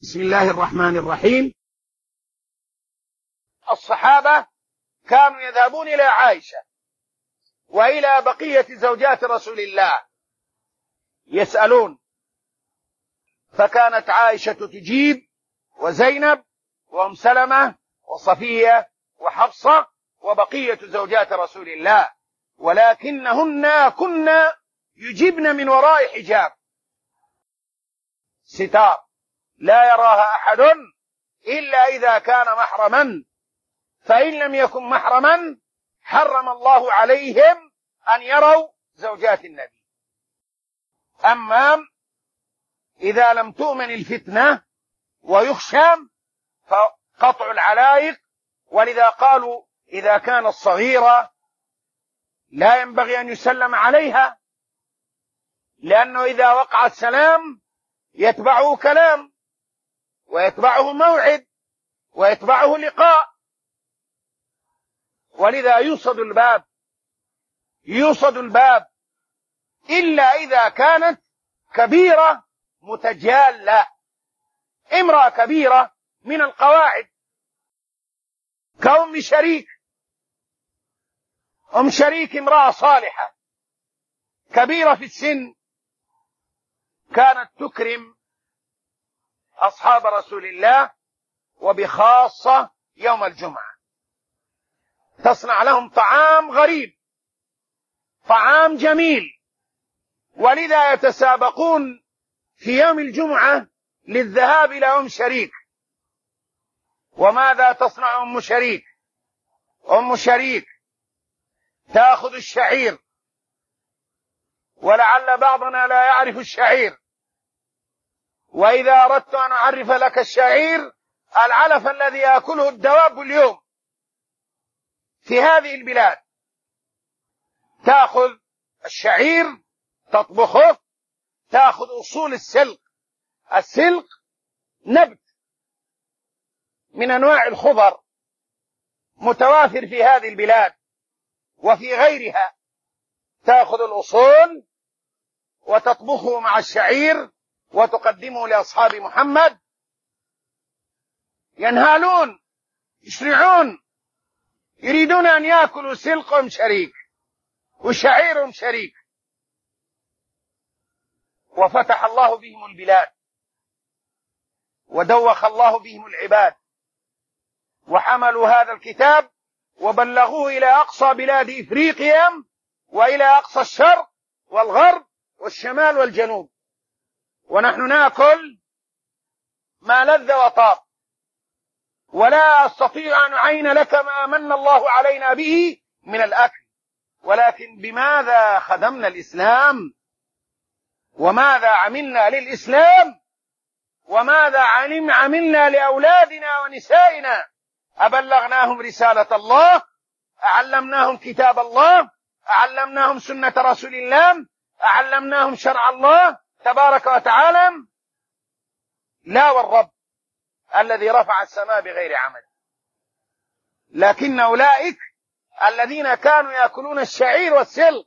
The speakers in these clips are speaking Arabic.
بسم الله الرحمن الرحيم. الصحابة كانوا يذهبون إلى عائشة وإلى بقية زوجات رسول الله يسألون، فكانت عائشة تجيب، وزينب وأم سلمة وصفية وحفصة وبقية زوجات رسول الله، ولكنهن كن يجبن من وراء حجاب ستار لا يراها أحد إلا إذا كان محرما، فإن لم يكن محرما حرم الله عليهم أن يروا زوجات النبي. أما إذا لم تؤمن الفتنة ويخشى فقطع العلائق، ولذا قالوا إذا كانت صغيرة لا ينبغي أن يسلم عليها، لأنه إذا وقع السلام يتبعه كلام ويتبعه موعد ويتبعه لقاء، ولذا يوصد الباب إلا إذا كانت كبيرة متجالة، امرأة كبيرة من القواعد كأم شريك. أم شريك امرأة صالحة كبيرة في السن، كانت تكرم أصحاب رسول الله، وبخاصة يوم الجمعة تصنع لهم طعام غريب، طعام جميل، ولذا يتسابقون في يوم الجمعة للذهاب إلى أم شريك. وماذا تصنع أم شريك؟ أم شريك تأخذ الشعير، ولعل بعضنا لا يعرف الشعير، وإذا أردت أن أعرف لك الشعير، العلف الذي يأكله الدواب اليوم في هذه البلاد، تأخذ الشعير تطبخه، تأخذ أصول السلق نبت من أنواع الخضر متوافر في هذه البلاد وفي غيرها، تأخذ الأصول وتطبخه مع الشعير وتقدمه لأصحاب محمد، ينهالون يشرعون، يريدون أن يأكلوا سلق أم شريك وشعير أم شريك. وفتح الله بهم البلاد ودوخ الله بهم العباد، وحملوا هذا الكتاب وبلغوه إلى أقصى بلاد إفريقيا وإلى أقصى الشرق والغرب والشمال والجنوب، ونحن نأكل ما لذ وطاب، ولا أستطيع أن أعين لك ما من الله علينا به من الأكل، ولكن بماذا خدمنا الإسلام، وماذا عملنا للإسلام، وماذا عملنا لأولادنا ونسائنا؟ أبلغناهم رسالة الله؟ أعلمناهم كتاب الله؟ أعلمناهم سنة رسول الله؟ أعلمناهم شرع الله تبارك وتعالى؟ لا والرب الذي رفع السماء بغير عمد. لكن أولئك الذين كانوا يأكلون الشعير والسلق،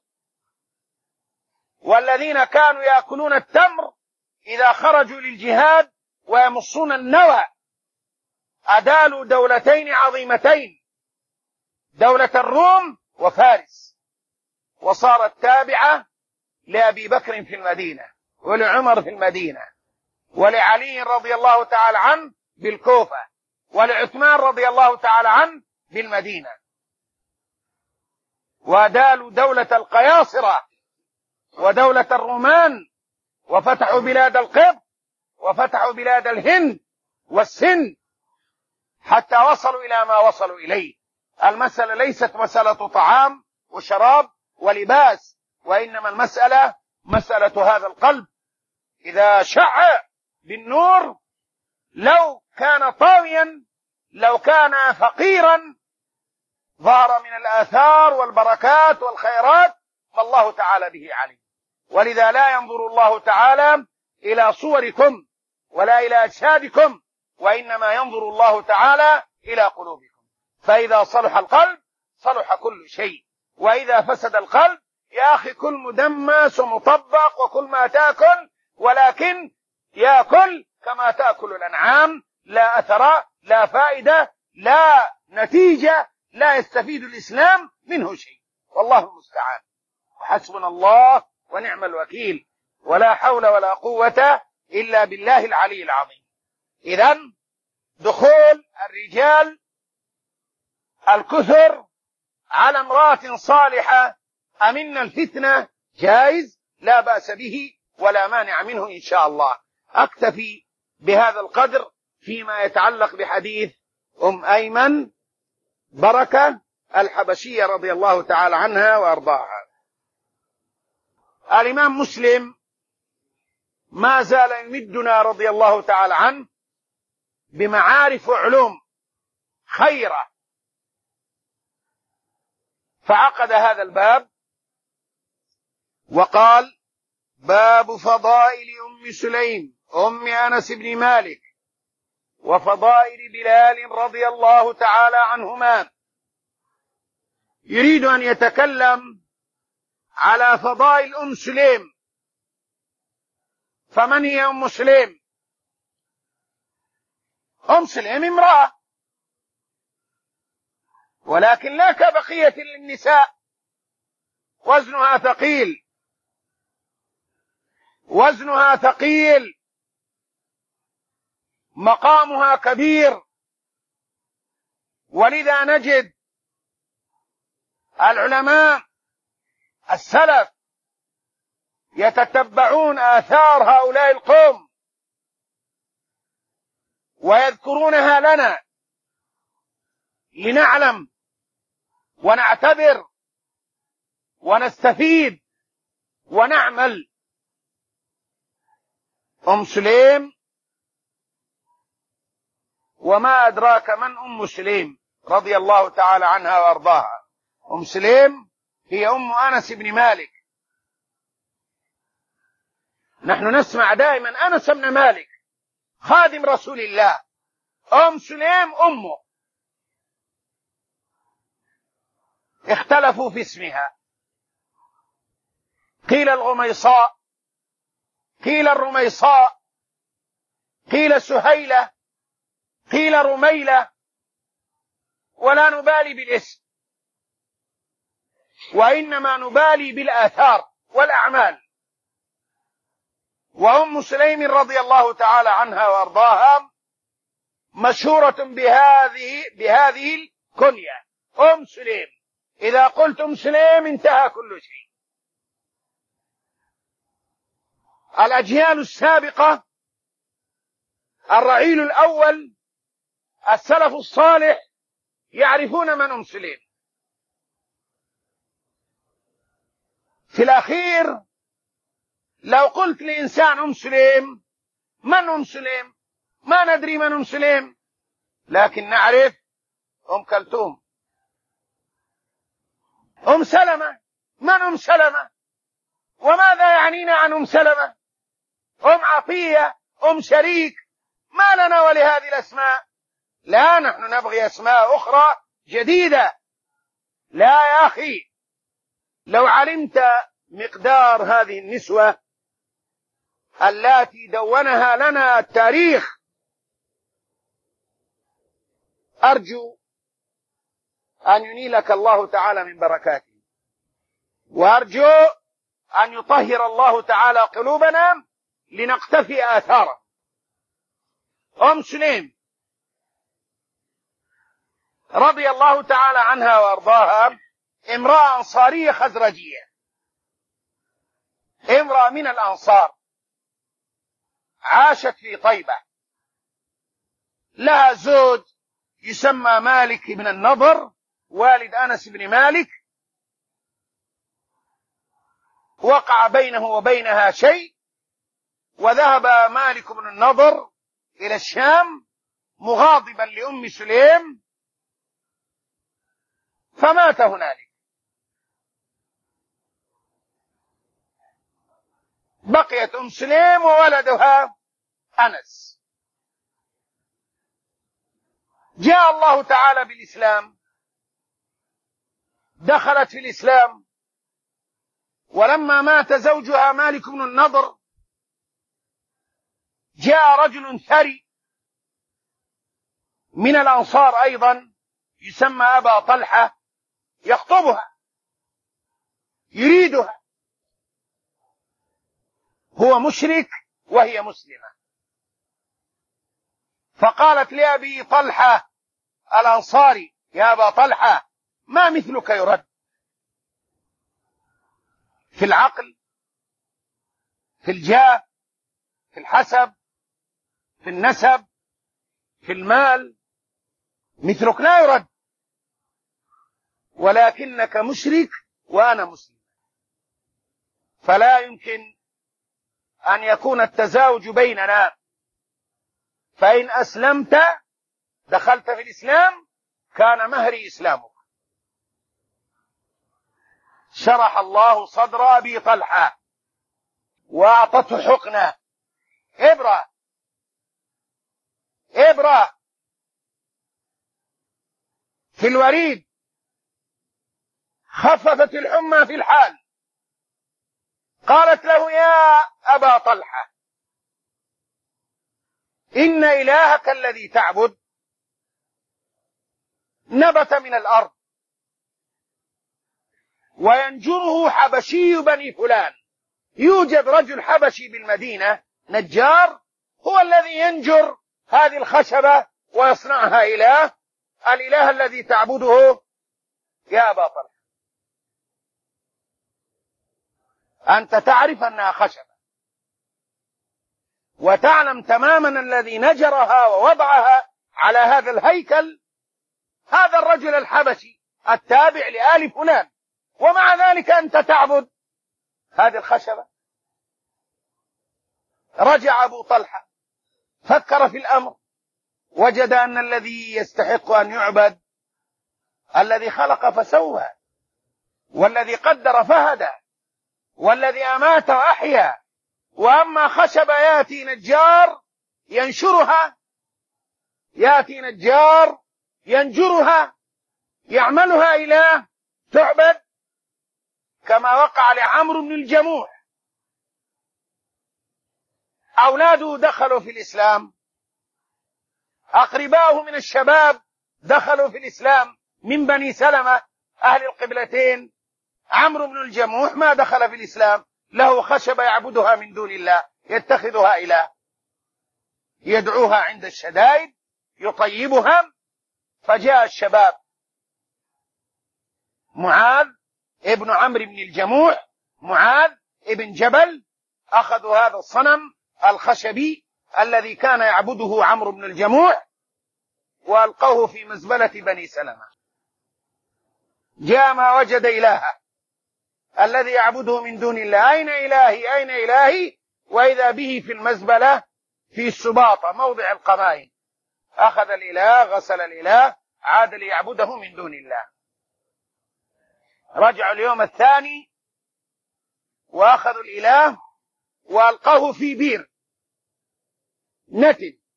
والذين كانوا يأكلون التمر إذا خرجوا للجهاد ويمصون النوى، أدالوا دولتين عظيمتين، دولة الروم وفارس، وصارت تابعة لأبي بكر في المدينة، ولعمر في المدينة، ولعلي رضي الله تعالى عنه بالكوفة، ولعثمان رضي الله تعالى عنه بالمدينة، وأدالوا دولة القياصرة ودولة الرومان، وفتحوا بلاد القبط وفتحوا بلاد الهند والسند، حتى وصلوا إلى ما وصلوا إليه. المسألة ليست مسألة طعام وشراب ولباس، وإنما المسألة مسألة هذا القلب. إذا شع بالنور، لو كان طاويا، لو كان فقيرا، ظهر من الآثار والبركات والخيرات ما الله تعالى به عليم. ولذا لا ينظر الله تعالى إلى صوركم ولا إلى أجسادكم، وإنما ينظر الله تعالى إلى قلوبكم. فإذا صلح القلب صلح كل شيء، وإذا فسد القلب يا أخي كل مدمس ومطبق وكل ما تأكل، ولكن يأكل كما تأكل الأنعام، لا أثر، لا فائدة، لا نتيجة، لا يستفيد الإسلام منه شيء، والله المستعان. وحسبنا الله ونعم الوكيل، ولا حول ولا قوة إلا بالله العلي العظيم. إذن دخول الرجال الكثر على امرأة صالحة أمن الفتنة جائز، لا بأس به ولا مانع منه إن شاء الله. أكتفي بهذا القدر فيما يتعلق بحديث أيمن بركة الحبشية رضي الله تعالى عنها وأرضاها. الإمام مسلم ما زال يمدنا رضي الله تعالى عنه بمعارف وعلوم خيرة، فعقد هذا الباب وقال: باب فضائل أم سليم أم أنس بن مالك وفضائل بلال رضي الله تعالى عنهما. يريد أن يتكلم على فضائل أم سليم. فمن هي أم سليم؟ أم سليم امرأة، ولكن لا كبقية النساء، وزنها ثقيل، وزنها ثقيل، مقامها كبير. ولذا نجد العلماء السلف يتتبعون آثار هؤلاء القوم ويذكرونها لنا لنعلم ونعتبر ونستفيد ونعمل. أم سليم، وما أدراك من أم سليم رضي الله تعالى عنها وأرضاها. أم سليم هي أم أنس بن مالك. نحن نسمع دائما أنس بن مالك خادم رسول الله، أم سليم أمه. اختلفوا في اسمها، قيل الغميصاء، قيل الرميصاء، قيل سهيلة، قيل رميلة، ولا نبالي بالاسم، وإنما نبالي بالآثار والأعمال. وأم سليم رضي الله تعالى عنها وأرضاها مشهورة بهذه الكنية، أم سليم. إذا قلت أم سليم انتهى كل شيء. الأجيال السابقة، الرعيل الأول، السلف الصالح يعرفون من أم سليم. في الأخير لو قلت لإنسان أم سليم، من أم سليم؟ ما ندري من أم سليم، لكن نعرف أم كلثوم، أم سلمة. من أم سلمة؟ وماذا يعنينا عن أم سلمة؟ أم عطية، أم شريك، ما لنا ولهذه الأسماء؟ لا، نحن نبغي أسماء أخرى جديدة. لا يا أخي، لو علمت مقدار هذه النسوة التي دونها لنا التاريخ، أرجو أن ينيلك الله تعالى من بركاته، وأرجو أن يطهر الله تعالى قلوبنا لنقتفي آثاره. أم سليم رضي الله تعالى عنها وأرضاها امرأة أنصارية خزرجية، امرأة من الأنصار، عاشت في طيبة، لها زوج يسمى مالك بن النضر والد أنس بن مالك، وقع بينه وبينها شيء، وذهب مالك بن النضر إلى الشام مغاضبا لأم سليم فمات هنالك. بقيت أم سليم وولدها أنس. جاء الله تعالى بالإسلام، دخلت في الإسلام، ولما مات زوجها مالك بن النضر جاء رجل ثري من الأنصار أيضا يسمى أبا طلحة يخطبها يريدها، هو مشرك وهي مسلمة، فقالت لأبي طلحة الأنصاري: يا أبا طلحة، ما مثلك يرد في العقل، في الجاه، في الحسب، في النسب، في المال، مثلك لا يرد، ولكنك مشرك وأنا مسلم، فلا يمكن أن يكون التزاوج بيننا، فإن أسلمت دخلت في الإسلام كان مهري إسلامك. شرح الله صدر أبي طلحة وأعطته حقنة إبرة في الوريد، خففت الحمى في الحال. قالت له: يا أبا طلحة، إن إلهك الذي تعبد نبت من الأرض، وينجره حبشي بني فلان. يوجد رجل حبشي بالمدينة نجار، هو الذي ينجر هذه الخشبة ويصنعها إله. الإله الذي تعبده يا أبا طلحة أنت تعرف أنها خشبة، وتعلم تماما الذي نجرها ووضعها على هذا الهيكل هذا الرجل الحبشي التابع لآل فلان، ومع ذلك أنت تعبد هذه الخشبة. رجع أبو طلحة فكر في الأمر، وجد أن الذي يستحق أن يعبد الذي خلق فسوى، والذي قدر فهدى، والذي أمات وأحيا. وأما خشبة يأتي نجار ينشرها، يأتي نجار ينجرها يعملها إله تعبد، كما وقع لعمرو بن الجموح. أولاده دخلوا في الإسلام، أقرباؤه من الشباب دخلوا في الإسلام من بني سلمة أهل القبلتين. عمرو بن الجموح ما دخل في الإسلام، له خشبة يعبدها من دون الله، يتخذها إله، يدعوها عند الشدائد، يطيبها. فجاء الشباب، معاذ ابن عمرو بن الجموح، معاذ ابن جبل، أخذوا هذا الصنم الخشبي الذي كان يعبده عمرو بن الجموح وألقوه في مزبلة بني سلمة. جاء ما وجد إلهه الذي يعبده من دون الله: أين إلهي أين إلهي؟ وإذا به في المزبلة في السباطة موضع القمائم. أخذ الإله، غسل الإله، عاد ليعبده من دون الله. رجعوا اليوم الثاني وأخذوا الإله وألقوه في بير نتن،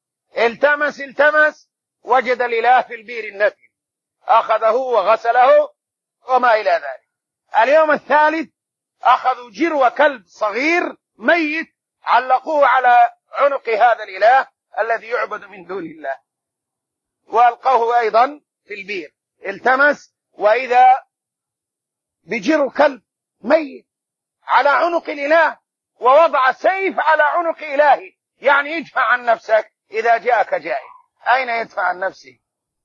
التمس وجد الإله في البير النتن، أخذه وغسله وما إلى ذلك. اليوم الثالث أخذوا جرو كلب صغير ميت، علقوه على عنق هذا الإله الذي يعبد من دون الله، وألقوه أيضا في البير. التمس وإذا بجرو كلب ميت على عنق الإله، ووضع سيف على عنق إلهه، يعني يدفع عن نفسك إذا جاءك جائع. أين يدفع عن نفسه؟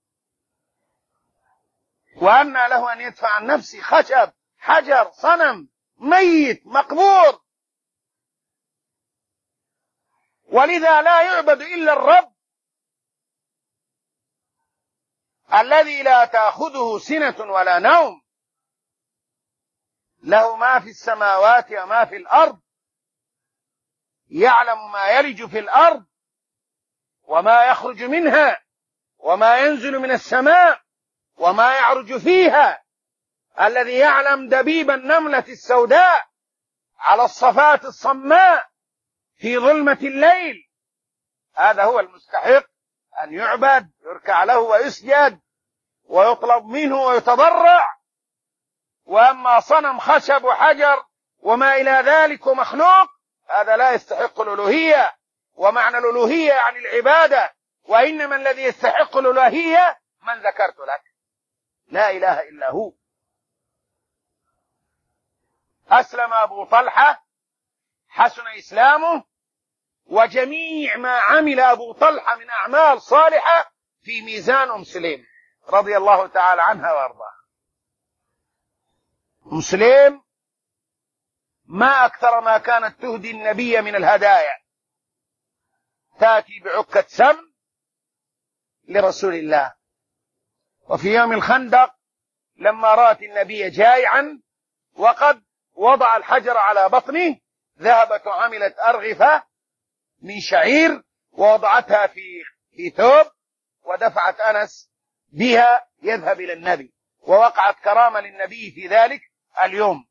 وأن له أن يدفع عن نفسه؟ خشب، حجر، صنم ميت مقبور. ولذا لا يعبد إلا الرب الذي لا تأخذه سنة ولا نوم، له ما في السماوات وما في الأرض، يعلم ما يلج في الأرض وما يخرج منها وما ينزل من السماء وما يعرج فيها، الذي يعلم دبيب النملة السوداء على الصفاة الصماء في ظلمة الليل. هذا هو المستحق أن يعبد، يركع له ويسجد ويطلب منه ويتضرع. وأما صنم خشب وحجر وما إلى ذلك مخلوق، هذا لا يستحق الألوهية ومعنى الألوهية يعني العبادة، وإنما الذي يستحق الألوهية من ذكرت لك، لا إله إلا هو. أسلم أبو طلحة، حسن إسلامه، وجميع ما عمل أبو طلحة من أعمال صالحة في ميزان أم سليم رضي الله تعالى عنها وأرضاها. أم سليم ما أكثر ما كانت تهدي النبي من الهدايا، تأتي بعكة سم لرسول الله. وفي يوم الخندق لما رأت النبي جائعا وقد وضع الحجر على بطنه، ذهبت وعملت أرغفة من شعير ووضعتها في ثوب، ودفعت أنس بها يذهب إلى النبي، ووقعت كرامة للنبي في ذلك اليوم.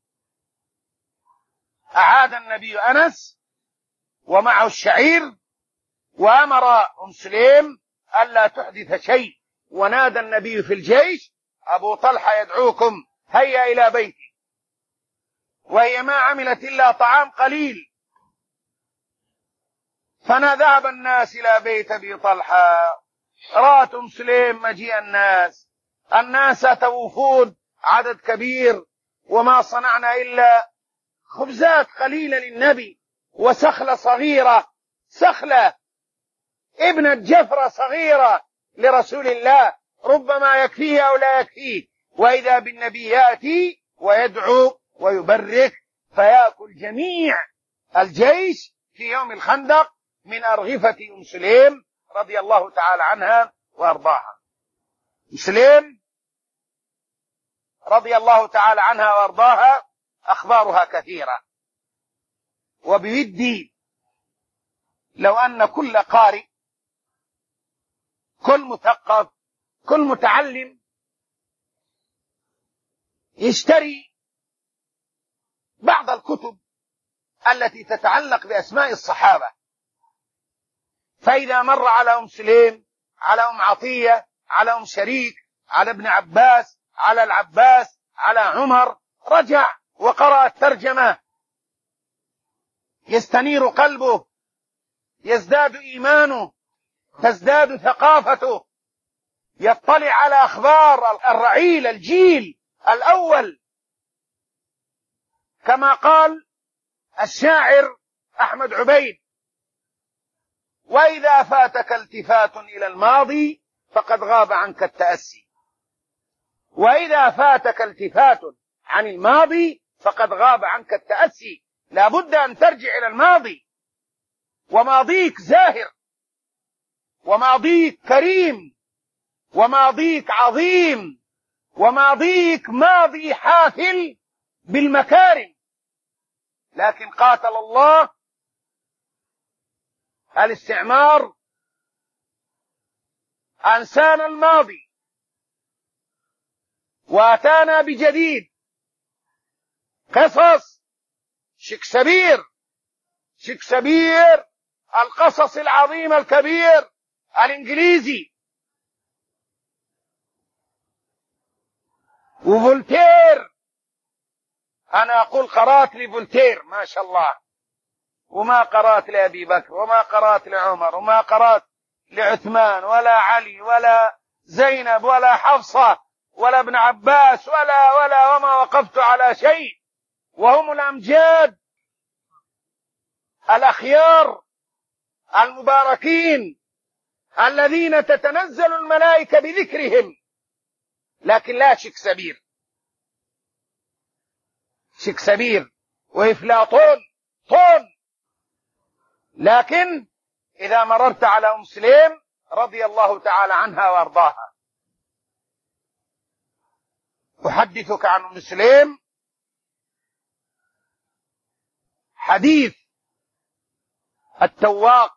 أعاد النبي أنس ومعه الشعير، وأمر أم سليم ألا تحدث شيء، ونادى النبي في الجيش: أبو طلحة يدعوكم، هيا إلى بيتي. وهي ما عملت إلا طعام قليل، ذهب الناس إلى بيت أبي طلحة. رأت أم سليم مجيء الناس أتوا وفود عدد كبير، وما صنعنا إلا خبزات قليلة للنبي، وسخلة صغيرة، سخلة ابنة جفرة صغيرة لرسول الله، ربما يكفيه أو لا يكفيه. وإذا بالنبي يأتي ويدعو ويبرك، فيأكل جميع الجيش في يوم الخندق من أرغفة أم سليم رضي الله تعالى عنها وأرضاها. أم سليم رضي الله تعالى عنها وأرضاها أخبارها كثيرة، وبودي لو أن كل قارئ، كل مثقف، كل متعلم يشتري بعض الكتب التي تتعلق بأسماء الصحابة، فإذا مر على أم سليم، على أم عطية، على أم شريك، على ابن عباس، على العباس، على عمر، رجع وقرأ الترجمة، يستنير قلبه، يزداد إيمانه، تزداد ثقافته، يطلع على أخبار الرعيل، الجيل الأول، كما قال الشاعر أحمد عبيد: وإذا فاتك التفات إلى الماضي فقد غاب عنك التأسي. وإذا فاتك التفات عن الماضي فقد غاب عنك التأسي. لا بد أن ترجع إلى الماضي، وماضيك زاهر، وماضيك كريم، وماضيك عظيم، وماضيك ماضي حافل بالمكارم. لكن قاتل الله الاستعمار، أنسانا الماضي وأتانا بجديد. قصص شكسبير القصص العظيم الكبير الإنجليزي، وفولتير. أنا أقول قرأت لفولتير ما شاء الله، وما قرأت لأبي بكر، وما قرأت لعمر، وما قرأت لعثمان، ولا علي، ولا زينب، ولا حفصة، ولا ابن عباس، وما وقفت على شيء. وهم الأمجاد الأخيار المباركين الذين تتنزل الملائكة بذكرهم. لكن لا شكسبير وإفلاطون طون. لكن إذا مررت على أم سليم رضي الله تعالى عنها وأرضاها، أحدثك عن أم سليم حديث التواق،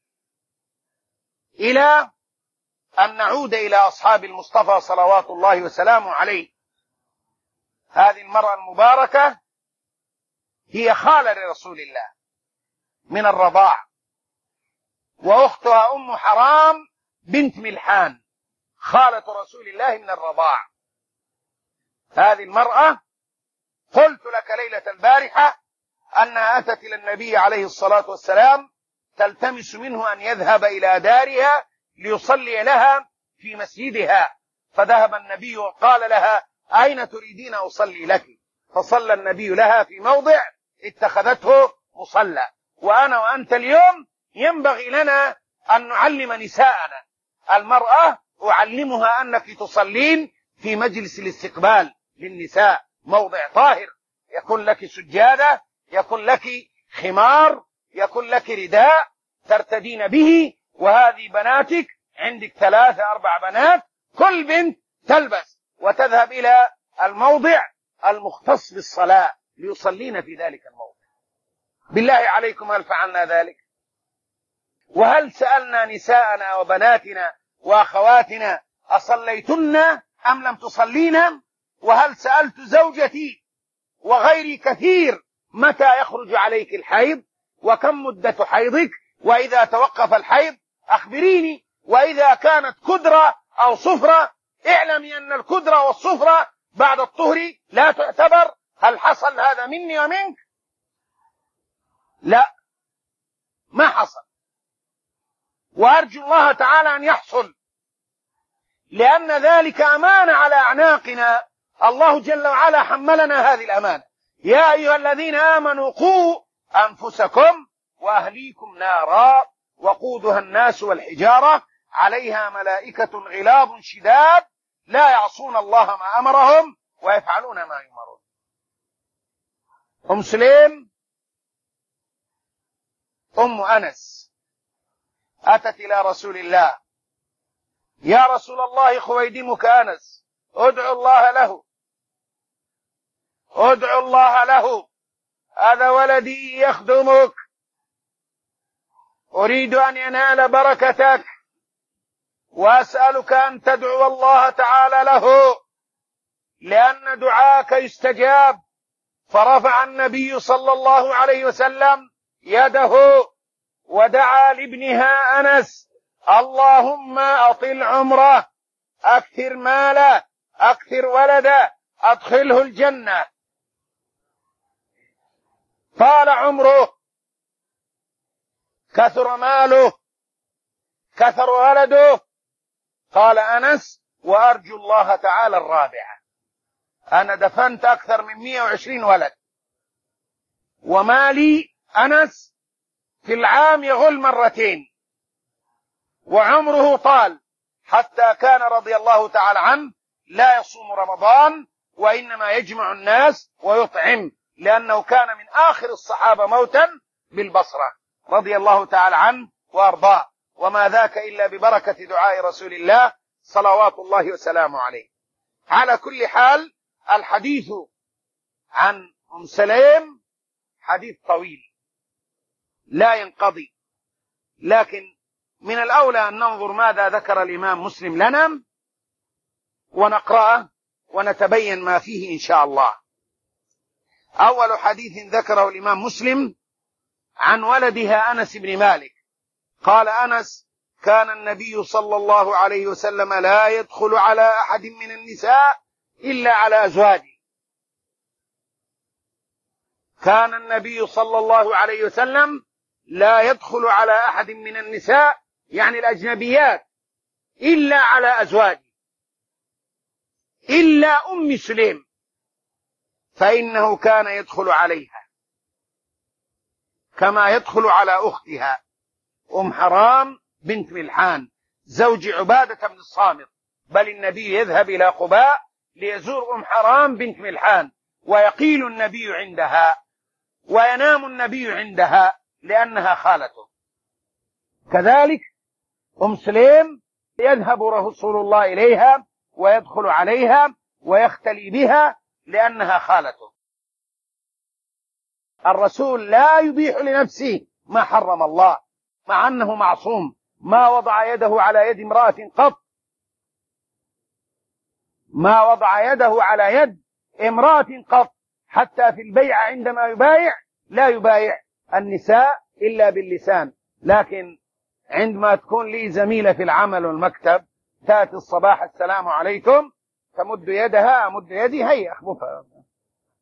إلى أن نعود إلى أصحاب المصطفى صلوات الله وسلامه عليه. هذه المرأة المباركة هي خالة لرسول الله من الرضاع، وأختها أم حرام بنت ملحان خالة رسول الله من الرضاع. هذه المرأة قلت لك ليلة البارحة أنها أتت إلى النبي عليه الصلاة والسلام تلتمس منه أن يذهب إلى دارها ليصلي لها في مسجدها، فذهب النبي وقال لها: أين تريدين أصلي لك؟ فصلى النبي لها في موضع اتخذته مصلى. وأنا وأنت اليوم ينبغي لنا أن نعلم نساءنا. المرأة أعلمها أنك تصلين في مجلس الاستقبال للنساء، موضع طاهر، يكون لك سجادة، يكون لك خمار، يكون لك رداء ترتدين به. وهذه بناتك، عندك 3 4 بنات، كل بنت تلبس وتذهب إلى الموضع المختص بالصلاة ليصلين في ذلك الموضع. بالله عليكم هل فعلنا ذلك؟ وهل سألنا نساءنا وبناتنا وأخواتنا: أصليتن أم لم تصلين؟ وهل سألت زوجتي وغيري كثير: متى يخرج عليك الحيض؟ وكم مدة حيضك؟ وإذا توقف الحيض أخبريني. وإذا كانت كدرة أو صفرة اعلمي أن الكدرة والصفرة بعد الطهر لا تعتبر. هل حصل هذا مني ومنك؟ لا، ما حصل. وأرجو الله تعالى أن يحصل، لأن ذلك أمانة على أعناقنا. الله جل وعلا حملنا هذه الأمانة: يا أيها الذين آمنوا قوا أنفسكم وأهليكم نارا وقودها الناس والحجارة عليها ملائكة غلاظ شداد لا يعصون الله ما أمرهم ويفعلون ما يؤمرون. أم سليم أم أنس أتت إلى رسول الله: يا رسول الله، خويدمك أنس، ادعو الله له، ادعو الله له، هذا ولدي يخدمك، أريد أن ينال بركتك، وأسألك أن تدعو الله تعالى له، لأن دعاك يستجاب. فرفع النبي صلى الله عليه وسلم يده ودعا لابنها أنس: اللهم أطل عمره، أكثر ماله، أكثر ولده، أدخله الجنة. طال عمره، كثر ماله، كثر ولده. قال أنس: وأرجو الله تعالى الرابعة. أنا دفنت أكثر من 120 ولد، ومالي أنس في العام يغل مرتين، وعمره طال حتى كان رضي الله تعالى عنه لا يصوم رمضان، وإنما يجمع الناس ويطعم، لأنه كان من آخر الصحابة موتا بالبصرة رضي الله تعالى عنه وأرضاه. وما ذاك إلا ببركة دعاء رسول الله صلوات الله وسلامه عليه. على كل حال، الحديث عن أم سليم حديث طويل لا ينقضي، لكن من الأولى أن ننظر ماذا ذكر الإمام مسلم لنا ونقرأه ونتبين ما فيه إن شاء الله. أول حديث ذكره الإمام مسلم عن ولدها أنس بن مالك. قال أنس: كان النبي صلى الله عليه وسلم لا يدخل على أحد من النساء إلا على أزواجه. كان النبي صلى الله عليه وسلم لا يدخل على أحد من النساء، يعني الأجنبيات، إلا على أزواجه، إلا أم سليم، فإنه كان يدخل عليها كما يدخل على أختها أم حرام بنت ملحان زوج عبادة بن الصامت. بل النبي يذهب إلى قباء ليزور أم حرام بنت ملحان، ويقيل النبي عندها وينام النبي عندها لأنها خالته. كذلك أم سليم يذهب رسول الله إليها ويدخل عليها ويختلي بها لأنها خالته. الرسول لا يبيح لنفسه ما حرم الله، مع أنه معصوم. ما وضع يده على يد امرأة قط، ما وضع يده على يد امرأة قط، حتى في البيع عندما يبايع لا يبايع النساء إلا باللسان. لكن عندما تكون لي زميلة في العمل والمكتب، تأتي الصباح السلام عليكم، تمد يدها، أمد يدي، هيا أخبطها،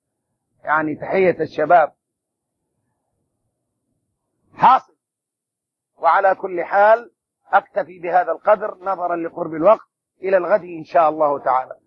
يعني تحية الشباب. حاصل وعلى كل حال أكتفي بهذا القدر نظرا لقرب الوقت، إلى الغد إن شاء الله تعالى.